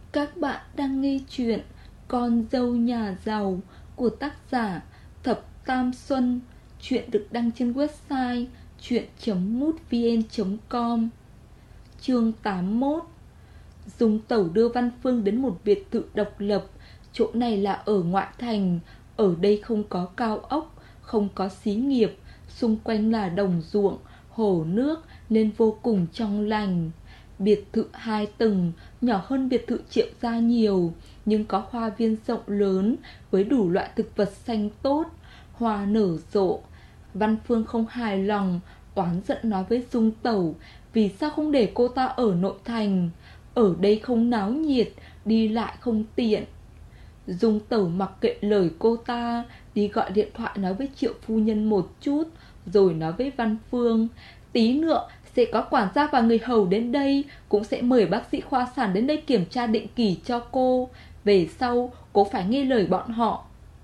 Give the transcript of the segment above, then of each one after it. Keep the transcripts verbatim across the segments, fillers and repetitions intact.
Các bạn đang nghe chuyện Con dâu nhà giàu của tác giả Thập Tam Xuân. Chuyện được đăng trên website chuyện chấm mútvn chấm com. Chương tám mươi mốt. Dung Tẩu đưa Văn Phương đến một biệt thự độc lập. Chỗ này là ở ngoại thành. Ở đây không có cao ốc, không có xí nghiệp, xung quanh là đồng ruộng, hồ nước nên vô cùng trong lành. Biệt thự hai tầng, nhỏ hơn biệt thự Triệu gia nhiều, nhưng có hoa viên rộng lớn với đủ loại thực vật xanh tốt, hoa nở rộ. Văn Phương không hài lòng, oán giận nói với Dung Tẩu vì sao không để cô ta ở nội thành. Ở đây không náo nhiệt, đi lại không tiện. Dung Tẩu mặc kệ lời cô ta, đi gọi điện thoại nói với Triệu phu nhân một chút, rồi nói với Văn Phương, tí nữa sẽ có quản gia và người hầu đến đây, cũng sẽ mời bác sĩ khoa sản đến đây kiểm tra định kỳ cho cô. Về sau cô phải nghe lời bọn họ.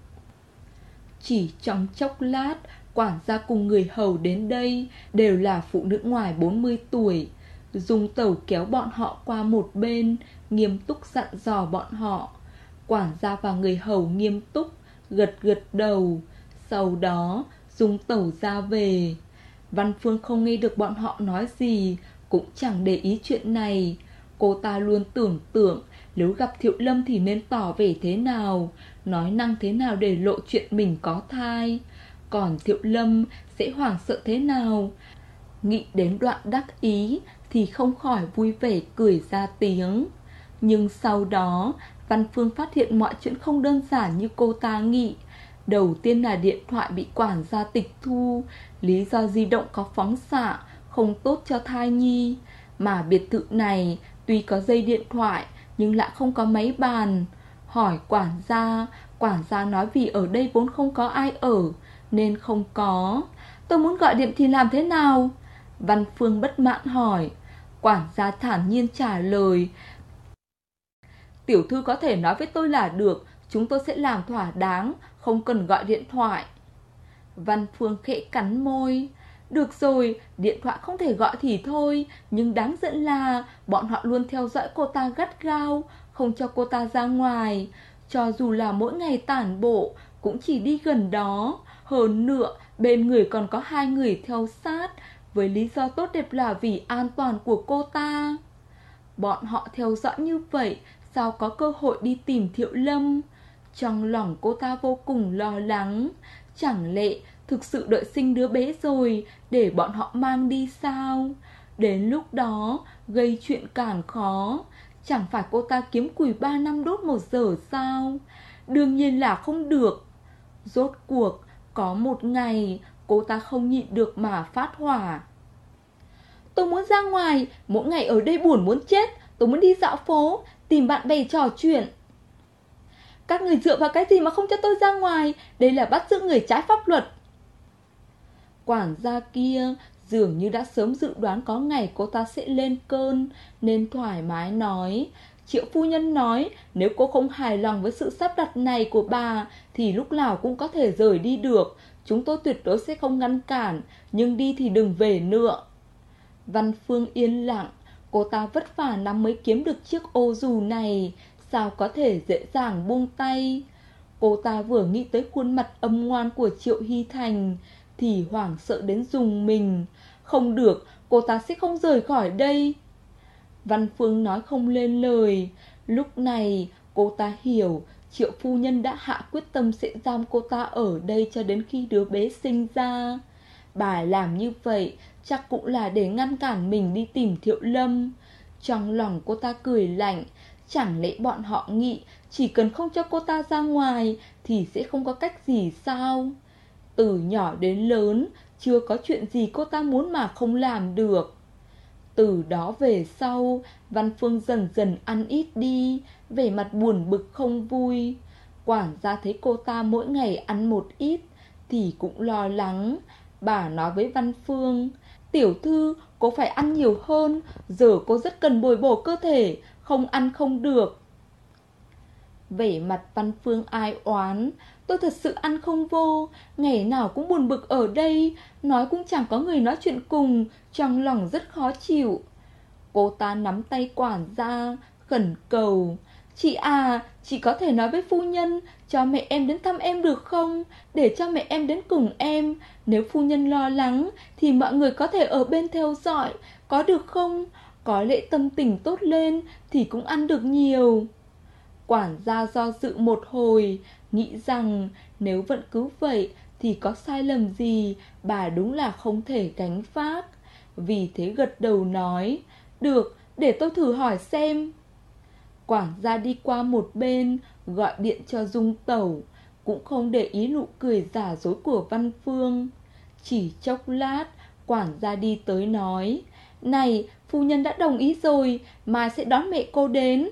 Chỉ trong chốc lát, quản gia cùng người hầu đến đây đều là phụ nữ ngoài bốn mươi tuổi. Dung Tẩu kéo bọn họ qua một bên, nghiêm túc dặn dò bọn họ. Quản gia và người hầu nghiêm túc gật gật đầu. Sau đó Dung Tẩu ra về. Văn Phương không nghe được bọn họ nói gì, cũng chẳng để ý chuyện này. Cô ta luôn tưởng tượng nếu gặp Thiệu Lâm thì nên tỏ vẻ thế nào, nói năng thế nào để lộ chuyện mình có thai. Còn Thiệu Lâm sẽ hoảng sợ thế nào. Nghĩ đến đoạn đắc ý thì không khỏi vui vẻ cười ra tiếng. Nhưng sau đó Văn Phương phát hiện mọi chuyện không đơn giản như cô ta nghĩ. Đầu tiên là điện thoại bị quản gia tịch thu, lý do di động có phóng xạ, không tốt cho thai nhi. Mà biệt thự này tuy có dây điện thoại nhưng lại không có máy bàn. Hỏi quản gia, quản gia nói vì ở đây vốn không có ai ở nên không có. Tôi muốn gọi điện thì làm thế nào? Văn Phương bất mãn hỏi. Quản gia thản nhiên trả lời, tiểu thư có thể nói với tôi là được, chúng tôi sẽ làm thỏa đáng, không cần gọi điện thoại. Văn Phương khẽ cắn môi. Được rồi, điện thoại không thể gọi thì thôi, nhưng đáng giận là bọn họ luôn theo dõi cô ta gắt gao, không cho cô ta ra ngoài. Cho dù là mỗi ngày tản bộ, cũng chỉ đi gần đó. Hơn nữa, bên người còn có hai người theo sát, với lý do tốt đẹp là vì an toàn của cô ta. Bọn họ theo dõi như vậy, sao có cơ hội đi tìm Thiệu Lâm? Trong lòng cô ta vô cùng lo lắng. Chẳng lẽ thực sự đợi sinh đứa bé rồi để bọn họ mang đi sao? Đến lúc đó gây chuyện càng khó. Chẳng phải cô ta kiếm củi ba năm đốt một giờ sao? Đương nhiên là không được. Rốt cuộc có một ngày cô ta không nhịn được mà phát hỏa. Tôi muốn ra ngoài, mỗi ngày ở đây buồn muốn chết. Tôi muốn đi dạo phố, tìm bạn bè trò chuyện. Các người dựa vào cái gì mà không cho tôi ra ngoài? Đây là bắt giữ người trái pháp luật. Quản gia kia dường như đã sớm dự đoán có ngày cô ta sẽ lên cơn, nên thoải mái nói. Triệu phu nhân nói nếu cô không hài lòng với sự sắp đặt này của bà thì lúc nào cũng có thể rời đi được. Chúng tôi tuyệt đối sẽ không ngăn cản, nhưng đi thì đừng về nữa. Văn Phương yên lặng. Cô ta vất vả lắm mới kiếm được chiếc ô dù này, sao có thể dễ dàng buông tay. Cô ta vừa nghĩ tới khuôn mặt âm ngoan của Triệu Hy Thành thì hoảng sợ đến rùng mình. Không được, cô ta sẽ không rời khỏi đây. Văn Phương nói không lên lời. Lúc này cô ta hiểu Triệu phu nhân đã hạ quyết tâm sẽ giam cô ta ở đây cho đến khi đứa bé sinh ra. Bà làm như vậy chắc cũng là để ngăn cản mình đi tìm Thiệu Lâm. Trong lòng cô ta cười lạnh. Chẳng lẽ bọn họ nghĩ chỉ cần không cho cô ta ra ngoài thì sẽ không có cách gì sao? Từ nhỏ đến lớn chưa có chuyện gì cô ta muốn mà không làm được. Từ đó về sau, Văn Phương dần dần ăn ít đi, vẻ mặt buồn bực không vui. Quản gia thấy cô ta mỗi ngày ăn một ít thì cũng lo lắng. Bà nói với Văn Phương, tiểu thư, cô phải ăn nhiều hơn, giờ cô rất cần bồi bổ cơ thể, không ăn không được. Vẻ mặt Văn Phương ai oán, tôi thật sự ăn không vô, ngày nào cũng buồn bực ở đây, nói cũng chẳng có người nói chuyện cùng, trong lòng rất khó chịu. Cô ta nắm tay quản gia, khẩn cầu, Chị à, chị có thể nói với phu nhân cho mẹ em đến thăm em được không? Để cho mẹ em đến cùng em. Nếu phu nhân lo lắng thì mọi người có thể ở bên theo dõi, có được không? Có lẽ tâm tình tốt lên thì cũng ăn được nhiều. Quản gia do dự một hồi, nghĩ rằng nếu vẫn cứ vậy thì có sai lầm gì bà đúng là không thể gánh vác. Vì thế gật đầu nói, được, để tôi thử hỏi xem. Quản gia đi qua một bên, gọi điện cho Dung Tẩu, cũng không để ý nụ cười giả dối của Văn Phương. Chỉ chốc lát, quản gia đi tới nói, này, phu nhân đã đồng ý rồi, mai sẽ đón mẹ cô đến.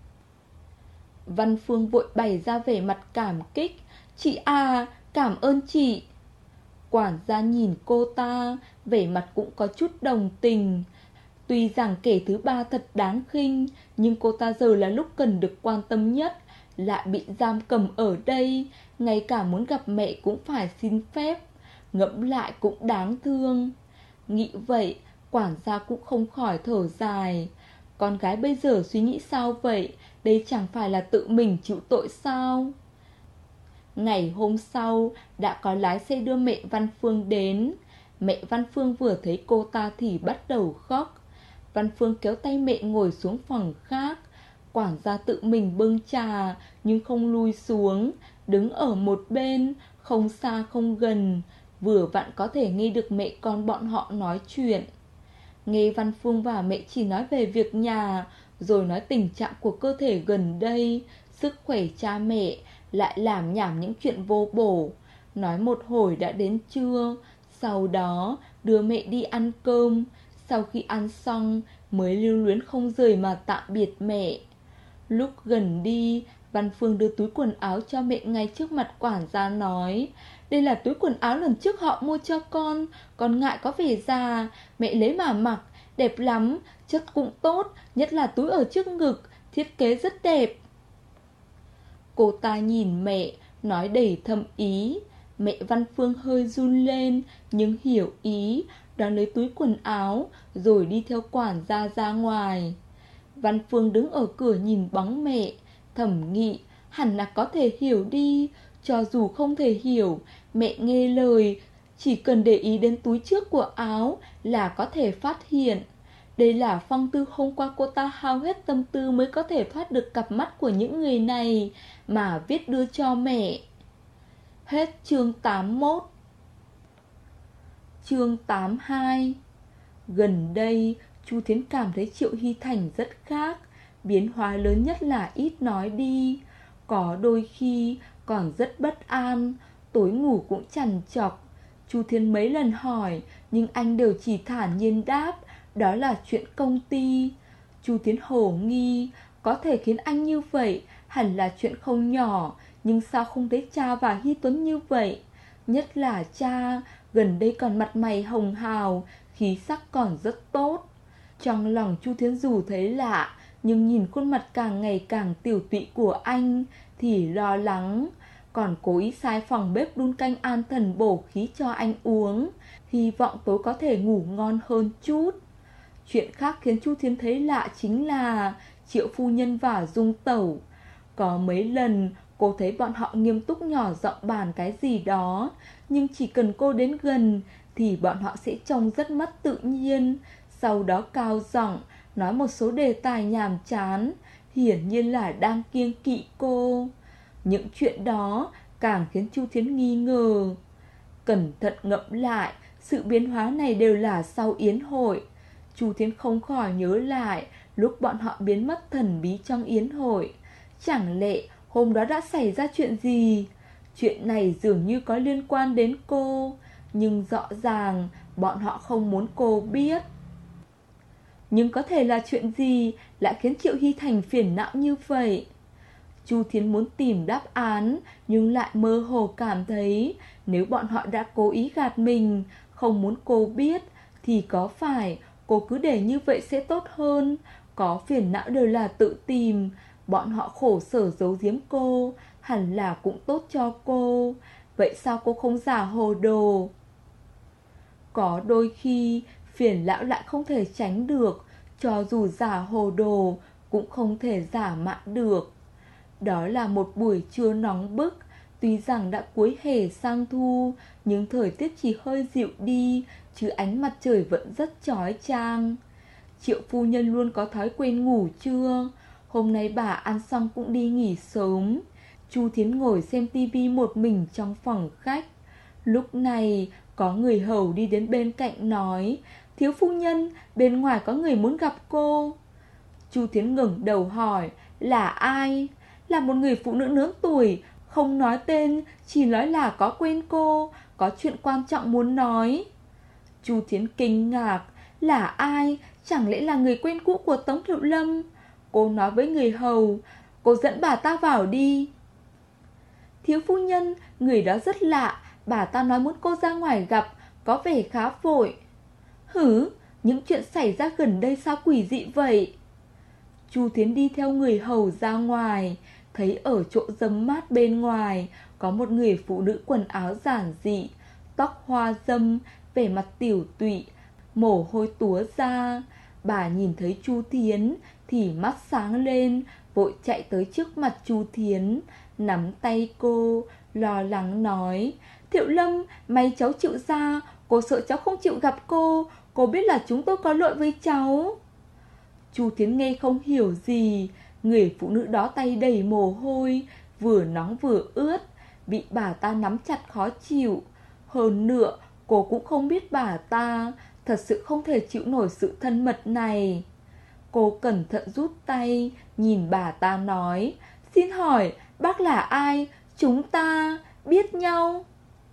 Văn Phương vội bày ra vẻ mặt cảm kích, chị à, cảm ơn chị. Quản gia nhìn cô ta, vẻ mặt cũng có chút đồng tình. Tuy rằng kẻ thứ ba thật đáng khinh, nhưng cô ta giờ là lúc cần được quan tâm nhất, lại bị giam cầm ở đây, ngay cả muốn gặp mẹ cũng phải xin phép. Ngẫm lại cũng đáng thương. Nghĩ vậy, quản gia cũng không khỏi thở dài. Con gái bây giờ suy nghĩ sao vậy? Đây chẳng phải là tự mình chịu tội sao? Ngày hôm sau, đã có lái xe đưa mẹ Văn Phương đến. Mẹ Văn Phương vừa thấy cô ta thì bắt đầu khóc. Văn Phương kéo tay mẹ ngồi xuống phòng khác. Quản gia tự mình bưng trà, nhưng không lui xuống, đứng ở một bên, không xa không gần, vừa vặn có thể nghe được mẹ con bọn họ nói chuyện. Nghe Văn Phương và mẹ chỉ nói về việc nhà, rồi nói tình trạng của cơ thể gần đây, sức khỏe cha mẹ, lại làm nhảm những chuyện vô bổ. Nói một hồi đã đến trưa, sau đó đưa mẹ đi ăn cơm. Sau khi ăn xong mới lưu luyến không rời mà tạm biệt mẹ. Lúc gần đi, Văn Phương đưa túi quần áo cho mẹ ngay trước mặt quản gia nói, đây là túi quần áo lần trước họ mua cho con, con ngại có vẻ già, mẹ lấy mà mặc, đẹp lắm, chất cũng tốt, nhất là túi ở trước ngực, thiết kế rất đẹp. Cô ta nhìn mẹ, nói đầy thâm ý. Mẹ Văn Phương hơi run lên, nhưng hiểu ý, đón lấy túi quần áo, rồi đi theo quản gia ra ngoài. Văn Phương đứng ở cửa nhìn bóng mẹ, thầm nghĩ, hẳn là có thể hiểu đi. Cho dù không thể hiểu, mẹ nghe lời, chỉ cần để ý đến túi trước của áo là có thể phát hiện. Đây là phong tư hôm qua cô ta hao hết tâm tư mới có thể thoát được cặp mắt của những người này, mà viết đưa cho mẹ. Hết chương tám mươi mốt. Chương tám mươi hai. Gần đây, Chu Thiến cảm thấy Triệu Hy Thành rất khác. Biến hóa lớn nhất là ít nói đi. Có đôi khi còn rất bất an, tối ngủ cũng trằn trọc. Chu Thiến mấy lần hỏi, nhưng anh đều chỉ thản nhiên đáp, đó là chuyện công ty. Chu Thiến hồ nghi, có thể khiến anh như vậy hẳn là chuyện không nhỏ, nhưng sao không thấy cha và Hy Tuấn như vậy? Nhất là cha, gần đây còn mặt mày hồng hào, khí sắc còn rất tốt. Trong lòng Chu Thiến dù thấy lạ, nhưng nhìn khuôn mặt càng ngày càng tiểu tụy của anh thì lo lắng. Còn cố ý sai phòng bếp đun canh an thần bổ khí cho anh uống, hy vọng tối có thể ngủ ngon hơn chút. Chuyện khác khiến Chu Thiến thấy lạ chính là Triệu phu nhân và Dung Tẩu. Có mấy lần cô thấy bọn họ nghiêm túc nhỏ giọng bàn cái gì đó, nhưng chỉ cần cô đến gần thì bọn họ sẽ trông rất mất tự nhiên, sau đó cao giọng nói một số đề tài nhàm chán, hiển nhiên là đang kiêng kỵ cô. Những chuyện đó càng khiến Chu Thiến nghi ngờ. Cẩn thận ngẫm lại, sự biến hóa này đều là sau yến hội. Chu Thiến không khỏi nhớ lại lúc bọn họ biến mất thần bí trong yến hội. Chẳng lẽ hôm đó đã xảy ra chuyện gì? Chuyện này dường như có liên quan đến cô, nhưng rõ ràng bọn họ không muốn cô biết. Nhưng có thể là chuyện gì lại khiến Triệu Hy Thành phiền não như vậy? Chu Thiến muốn tìm đáp án, nhưng lại mơ hồ cảm thấy nếu bọn họ đã cố ý gạt mình, không muốn cô biết, thì có phải cô cứ để như vậy sẽ tốt hơn? Có phiền não đều là tự tìm, bọn họ khổ sở giấu giếm cô, hẳn là cũng tốt cho cô. Vậy sao cô không giả hồ đồ? Có đôi khi phiền não lại không thể tránh được. Cho dù giả hồ đồ cũng không thể giả mạn được. Đó là một buổi trưa nóng bức. Tuy rằng đã cuối hè sang thu, nhưng thời tiết chỉ hơi dịu đi, chứ ánh mặt trời vẫn rất chói chang. Triệu phu nhân luôn có thói quen ngủ trưa. Hôm nay bà ăn xong cũng đi nghỉ sớm. Chu Thiến ngồi xem tivi một mình trong phòng khách. Lúc này có người hầu đi đến bên cạnh nói: thiếu phu nhân, bên ngoài có người muốn gặp cô. Chu Thiến ngẩng đầu hỏi: là ai? Là một người phụ nữ lớn tuổi, không nói tên, chỉ nói là có quen cô, có chuyện quan trọng muốn nói. Chu Thiến kinh ngạc: là ai? Chẳng lẽ là người quen cũ của Tống Thiệu Lâm? Cô nói với người hầu: cô dẫn bà ta vào đi. Thiếu phu nhân, người đó rất lạ, bà ta nói muốn cô ra ngoài gặp, có vẻ khá vội. Hử, những chuyện xảy ra gần đây sao quỷ dị vậy? Chu Thiến đi theo người hầu ra ngoài, thấy ở chỗ râm mát bên ngoài có một người phụ nữ quần áo giản dị, tóc hoa dâm, vẻ mặt tiểu tụy, mồ hôi túa ra. Bà nhìn thấy Chu Thiến thì mắt sáng lên, vội chạy tới trước mặt Chu Thiến, nắm tay cô, lo lắng nói: Thiệu Lâm, may cháu chịu ra, cô sợ cháu không chịu gặp cô, cô biết là chúng tôi có lỗi với cháu. Chu Thiến nghe không hiểu gì. Người phụ nữ đó tay đầy mồ hôi, vừa nóng vừa ướt, bị bà ta nắm chặt khó chịu. Hơn nữa, cô cũng không biết bà ta, thật sự không thể chịu nổi sự thân mật này. Cô cẩn thận rút tay, nhìn bà ta nói: xin hỏi, bác là ai? Chúng ta biết nhau.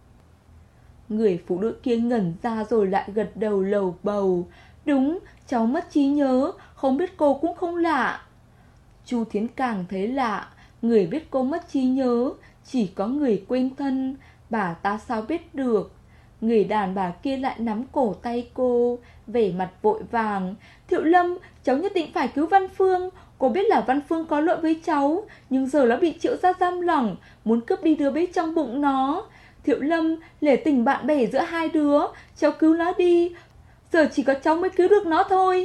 Người phụ nữ kia ngẩn ra rồi lại gật đầu lầu bầu: đúng, cháu mất trí nhớ, không biết cô cũng không lạ. Chu Thiến càng thấy lạ, người biết cô mất trí nhớ chỉ có người quen thân, bà ta sao biết được. Người đàn bà kia lại nắm cổ tay cô, vẻ mặt vội vàng: Thiệu Lâm, cháu nhất định phải cứu Văn Phương. Cô biết là Văn Phương có lỗi với cháu, nhưng giờ nó bị Triệu gia giam lỏng, muốn cướp đi đứa bé trong bụng nó. Thiệu Lâm, lể tình bạn bè giữa hai đứa, cháu cứu nó đi, giờ chỉ có cháu mới cứu được nó thôi.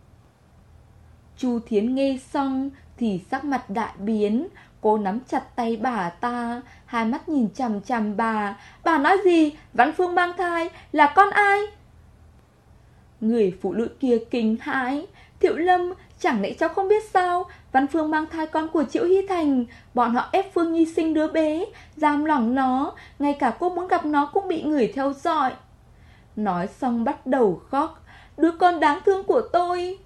Chu Thiến nghe xong thì sắc mặt đại biến. Cô nắm chặt tay bà ta, hai mắt nhìn chằm chằm bà. Bà nói gì? Văn Phương mang thai, là con ai? Người phụ nữ kia kinh hãi: Thiệu Lâm, chẳng lẽ cháu không biết sao? Văn Phương mang thai con của Triệu Hy Thành. Bọn họ ép Phương Nhi sinh đứa bé, giam lỏng nó, ngay cả cô muốn gặp nó cũng bị người theo dõi. Nói xong bắt đầu khóc: đứa con đáng thương của tôi.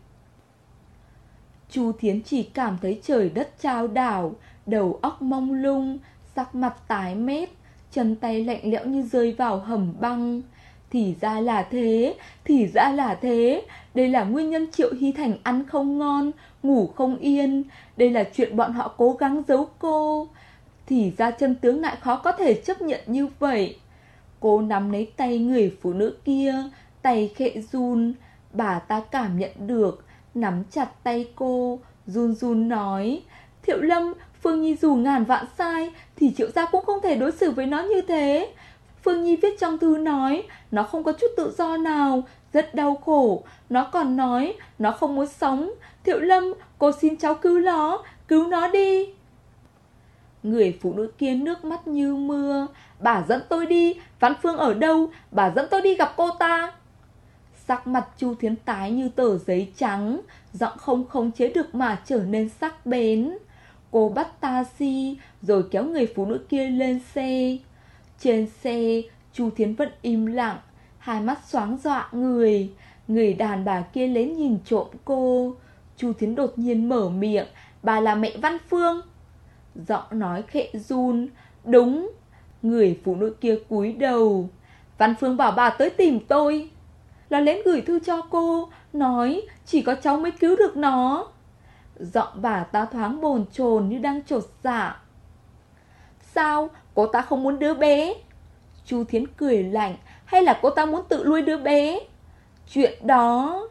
Chu Thiến chỉ cảm thấy trời đất chao đảo, đầu óc mông lung, sắc mặt tái mét, chân tay lạnh lẽo như rơi vào hầm băng. Thì ra là thế, thì ra là thế. Đây là nguyên nhân Triệu Hy Thành ăn không ngon, ngủ không yên. Đây là chuyện bọn họ cố gắng giấu cô. Thì ra chân tướng lại khó có thể chấp nhận như vậy. Cô nắm lấy tay người phụ nữ kia, tay khẽ run. Bà ta cảm nhận được, nắm chặt tay cô, run run nói: Thiệu Lâm, Phương Nhi dù ngàn vạn sai thì Triệu gia cũng không thể đối xử với nó như thế. Phương Nhi viết trong thư nói nó không có chút tự do nào, rất đau khổ. Nó còn nói nó không muốn sống. Thiệu Lâm, cô xin cháu cứu nó, cứu nó đi. Người phụ nữ kia nước mắt như mưa: bà dẫn tôi đi, Văn Phương ở đâu? Bà dẫn tôi đi gặp cô ta. Sắc mặt Chu Thiến tái như tờ giấy trắng, giọng không khống chế được mà trở nên sắc bén. Cô bắt taxi rồi kéo người phụ nữ kia lên xe. Trên xe, Chu Thiến vẫn im lặng, hai mắt xoáng dọa người. Người đàn bà kia lén nhìn trộm cô. Chu Thiến đột nhiên mở miệng: bà là mẹ Văn Phương. Giọng nói khẽ run: đúng. Người phụ nữ kia cúi đầu: Văn Phương bảo bà tới tìm tôi, là lén gửi thư cho cô, nói chỉ có cháu mới cứu được nó. Giọng bà ta thoáng bồn chồn như đang chột dạ. Sao? Cô ta không muốn đứa bé? Chu Thiến cười lạnh: hay là cô ta muốn tự nuôi đứa bé? Chuyện đó...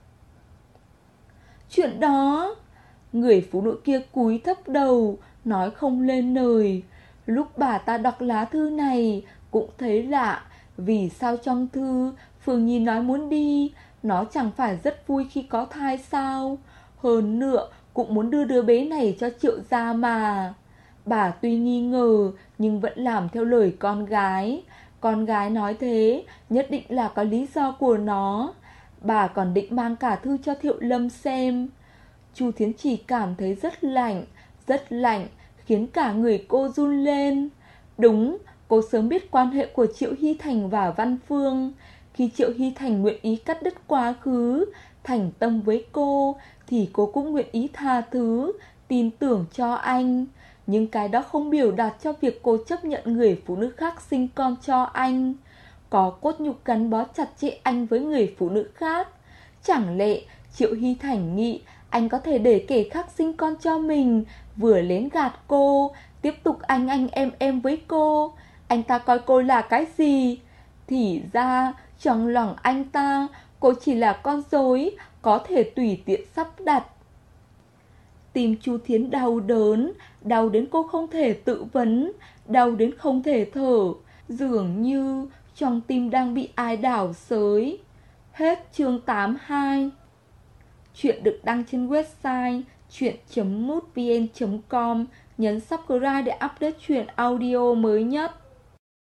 Chuyện đó... Người phụ nữ kia cúi thấp đầu, nói không lên lời. Lúc bà ta đọc lá thư này cũng thấy lạ. Vì sao trong thư Phương Nhi nói muốn đi? Nó chẳng phải rất vui khi có thai sao? Hơn nữa, cũng muốn đưa đứa bé này cho Triệu gia mà. Bà tuy nghi ngờ nhưng vẫn làm theo lời con gái. Con gái nói thế nhất định là có lý do của nó. Bà còn định mang cả thư cho Thiệu Lâm xem. Chu Thiến Trì cảm thấy rất lạnh, rất lạnh, khiến cả người cô run lên. Đúng, cô sớm biết quan hệ của Triệu Hy Thành và Văn Phương. Khi Triệu Hy Thành nguyện ý cắt đứt quá khứ, thành tâm với cô, thì cô cũng nguyện ý tha thứ, tin tưởng cho anh. Nhưng cái đó không biểu đạt cho việc cô chấp nhận người phụ nữ khác sinh con cho anh. Có cốt nhục gắn bó chặt chẽ anh với người phụ nữ khác. Chẳng lẽ Triệu Hy Thành nghĩ anh có thể để kẻ khác sinh con cho mình, vừa lén gạt cô, tiếp tục anh anh em em với cô? Anh ta coi cô là cái gì? Thì ra trong lòng anh ta, cô chỉ là con rối có thể tùy tiện sắp đặt. Tim Chu Thiến đau đớn, đau đến cô không thể tự vấn, đau đến không thể thở, dường như trong tim đang bị ai đảo xới. Hết chương tám mươi hai. Chuyện được đăng trên website chuyện chấm mútvn chấm com. Nhấn subscribe để update chuyện audio mới nhất.